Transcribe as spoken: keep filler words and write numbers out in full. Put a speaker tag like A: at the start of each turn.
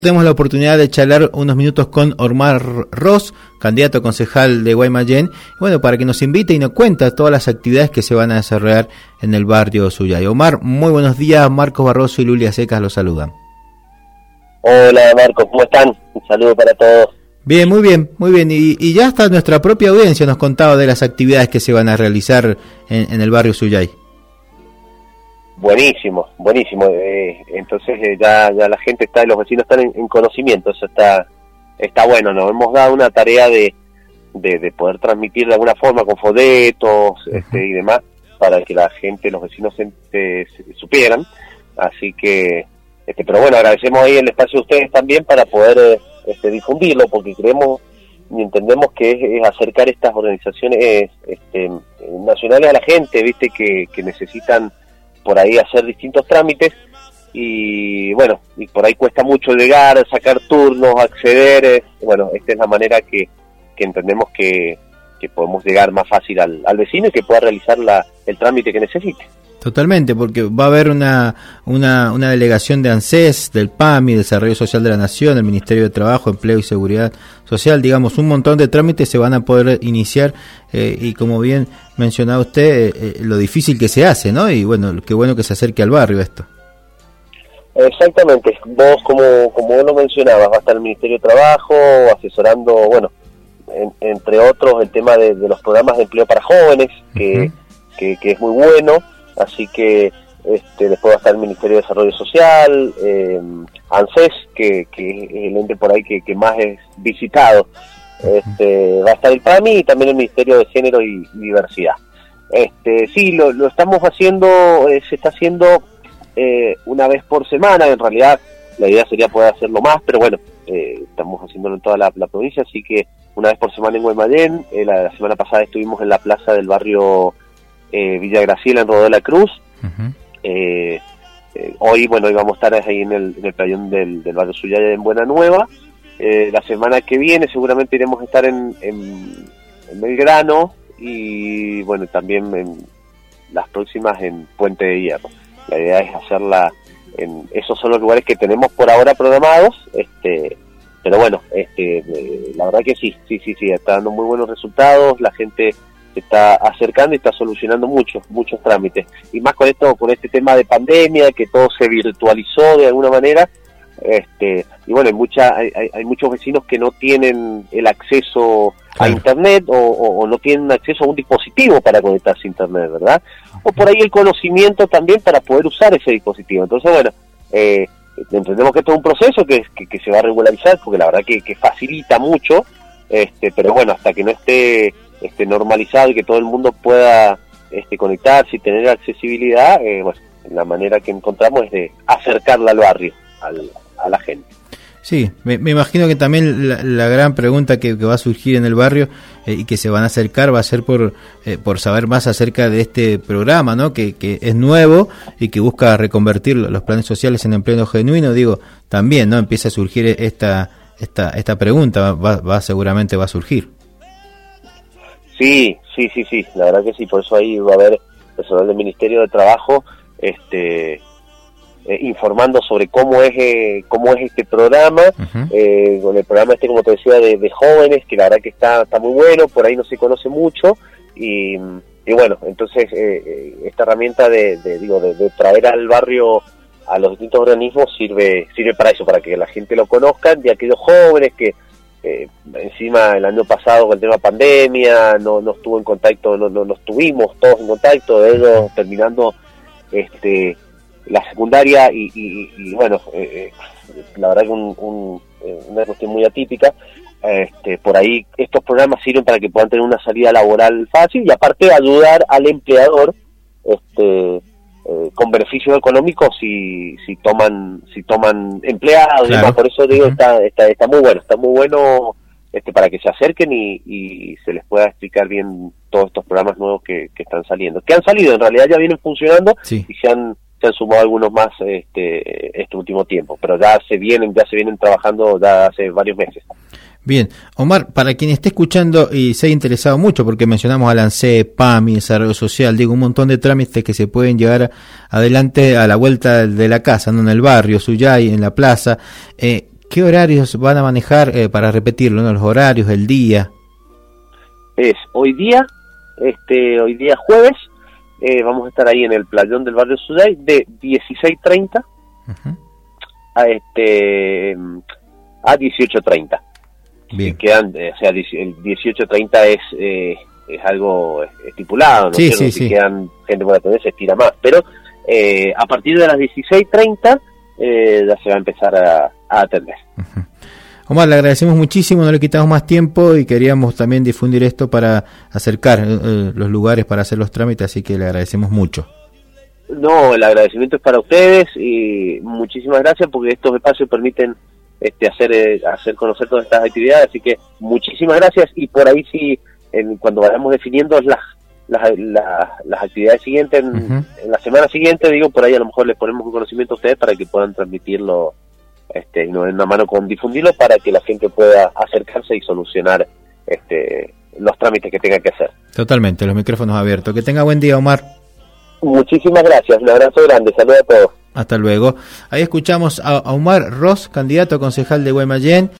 A: Tenemos la oportunidad de charlar unos minutos con Omar Ros, candidato a concejal de Guaymallén, bueno, para que nos invite y nos cuente todas las actividades que se van a desarrollar en el barrio Suyay. Omar, muy buenos días, Marcos Barroso y Lulia Secas los saludan.
B: Hola Marcos, ¿cómo están? Un saludo para todos.
A: Bien, muy bien, muy bien, y, y ya hasta nuestra propia audiencia nos contaba de las actividades que se van a realizar en, en el barrio Suyay.
B: Buenísimo, buenísimo. Eh, entonces eh, ya ya la gente está, los vecinos están en, en conocimiento, eso está está bueno. Nos hemos dado una tarea de, de, de poder transmitir de alguna forma con folletos uh-huh. este, y demás para que la gente, los vecinos se, se, se supieran. Así que, este, pero bueno, agradecemos ahí el espacio de ustedes también para poder eh, este, difundirlo, porque creemos y entendemos que es, es acercar estas organizaciones este, nacionales a la gente, viste que, que necesitan por ahí hacer distintos trámites y bueno, y por ahí cuesta mucho llegar, sacar turnos, acceder, eh, bueno, esta es la manera que, que entendemos que, que podemos llegar más fácil al, al vecino y que pueda realizar la, el trámite que necesite.
A: Totalmente, porque va a haber una, una, una delegación de ANSES, del P A M I, Desarrollo Social de la Nación, del Ministerio de Trabajo, Empleo y Seguridad Social, digamos, un montón de trámites se van a poder iniciar eh, y como bien mencionaba usted, eh, lo difícil que se hace, ¿no? Y bueno, qué bueno que se acerque al barrio esto.
B: Exactamente, vos como, como vos lo mencionabas, va a estar el Ministerio de Trabajo asesorando, bueno, en, entre otros el tema de, de los programas de empleo para jóvenes, que, uh-huh. que, que es muy bueno. Así que este, después va a estar el Ministerio de Desarrollo Social, eh, ANSES, que, que es el ente por ahí que, que más es visitado. Este, va a estar el P A M I y también el Ministerio de Género y Diversidad. Este, sí, lo, lo estamos haciendo, eh, se está haciendo eh, una vez por semana. En realidad la idea sería poder hacerlo más, pero bueno, eh, estamos haciéndolo en toda la, la provincia, así que una vez por semana en Guaymallén. Eh, la, la semana pasada estuvimos en la plaza del barrio Eh, Villa Graciela en Rodó de la Cruz. Uh-huh. eh, eh, hoy, bueno, hoy vamos a estar ahí en el, en el playón del, del barrio Suyay en Buena Nueva. Eh, la semana que viene seguramente iremos a estar en, en, en Belgrano y bueno, también en las próximas en Puente de Hierro. La idea es hacerla en esos son los lugares que tenemos por ahora programados, este, pero bueno, este, eh, la verdad que sí, sí, sí, sí, está dando muy buenos resultados, la gente se está acercando y está solucionando muchos, muchos trámites. Y más con esto, con este tema de pandemia, que todo se virtualizó de alguna manera, este, y bueno, hay mucha, hay, hay muchos vecinos que no tienen el acceso a internet o, o, o no tienen acceso a un dispositivo para conectarse a internet, ¿verdad? O por ahí el conocimiento también para poder usar ese dispositivo. Entonces, bueno, eh, entendemos que esto es un proceso que, que, que se va a regularizar, porque la verdad que, que facilita mucho, este, pero bueno, hasta que no esté Este, normalizado y que todo el mundo pueda este, conectarse y tener accesibilidad, eh, bueno, la manera que encontramos es de acercarla al barrio, al, a la gente.
A: Sí, me, me imagino que también la, la gran pregunta que, que va a surgir en el barrio eh, y que se van a acercar va a ser por eh, por saber más acerca de este programa, ¿no? Que, que es nuevo y que busca reconvertir los planes sociales en empleo genuino. Digo, también, ¿no? Empieza a surgir esta esta esta pregunta, va, va seguramente va a surgir.
B: Sí, sí, sí, sí, la verdad que sí, por eso ahí va a haber personal del Ministerio de Trabajo este, eh, informando sobre cómo es eh, cómo es este programa, uh-huh. eh, con el programa este, como te decía, de, de jóvenes, que la verdad que está está muy bueno, por ahí no se conoce mucho, y, y bueno, entonces eh, esta herramienta de, de digo de, de traer al barrio a los distintos organismos sirve sirve para eso, para que la gente lo conozca, de aquellos jóvenes que Eh, encima el año pasado con el tema pandemia no, no estuvo en contacto, no, no, no estuvimos todos en contacto, de ellos terminando este la secundaria y, y, y bueno, eh, la verdad que un, un, una cuestión muy atípica, este, por ahí estos programas sirven para que puedan tener una salida laboral fácil y aparte ayudar al empleador este Eh, con beneficios económicos si si toman si toman empleados, claro. Y demás. Por eso digo, uh-huh. está, está está muy bueno, está muy bueno este para que se acerquen y, y se les pueda explicar bien todos estos programas nuevos que, que están saliendo, que han salido, en realidad ya vienen funcionando, sí. Y se han se han sumado algunos más este este último tiempo, pero ya se vienen ya se vienen trabajando ya hace varios meses.
A: Bien, Omar, para quien esté escuchando y se haya interesado mucho, porque mencionamos a ANSES, P A M I, Desarrollo Social, digo, un montón de trámites que se pueden llevar adelante a la vuelta de la casa, ¿no? En el barrio, Suyay, en la plaza, eh, ¿qué horarios van a manejar eh, para repetirlo, ¿no? Los horarios, el día?
B: Es hoy día, este, hoy día jueves, eh, vamos a estar ahí en el playón del barrio Sudey de dieciséis treinta uh-huh. a este a dieciocho treinta. Bien. Si quedan, o sea, el dieciocho treinta es eh, es algo estipulado, ¿no?
A: Sí,
B: sé,
A: sí,
B: si
A: sí.
B: quedan gente por atender se estira más, pero eh, a partir de las dieciséis treinta eh, ya se va a empezar a, a atender.
A: Uh-huh. Omar, le agradecemos muchísimo, no le quitamos más tiempo y queríamos también difundir esto para acercar eh, los lugares para hacer los trámites, así que le agradecemos mucho.
B: No, el agradecimiento es para ustedes y muchísimas gracias porque estos espacios permiten este hacer eh, hacer conocer todas estas actividades, así que muchísimas gracias. Y por ahí sí, en, cuando vayamos definiendo las las, las, las actividades siguientes en, uh-huh. en la semana siguiente, digo, por ahí a lo mejor les ponemos un conocimiento a ustedes para que puedan transmitirlo este y nos den una mano con difundirlo para que la gente pueda acercarse y solucionar este los trámites que tenga que hacer.
A: Totalmente, los micrófonos abiertos. Que tenga buen día, Omar.
B: Muchísimas gracias, un abrazo grande, saludos a todos.
A: Hasta luego. Ahí escuchamos a Omar Ross, candidato a concejal de Guaymallén.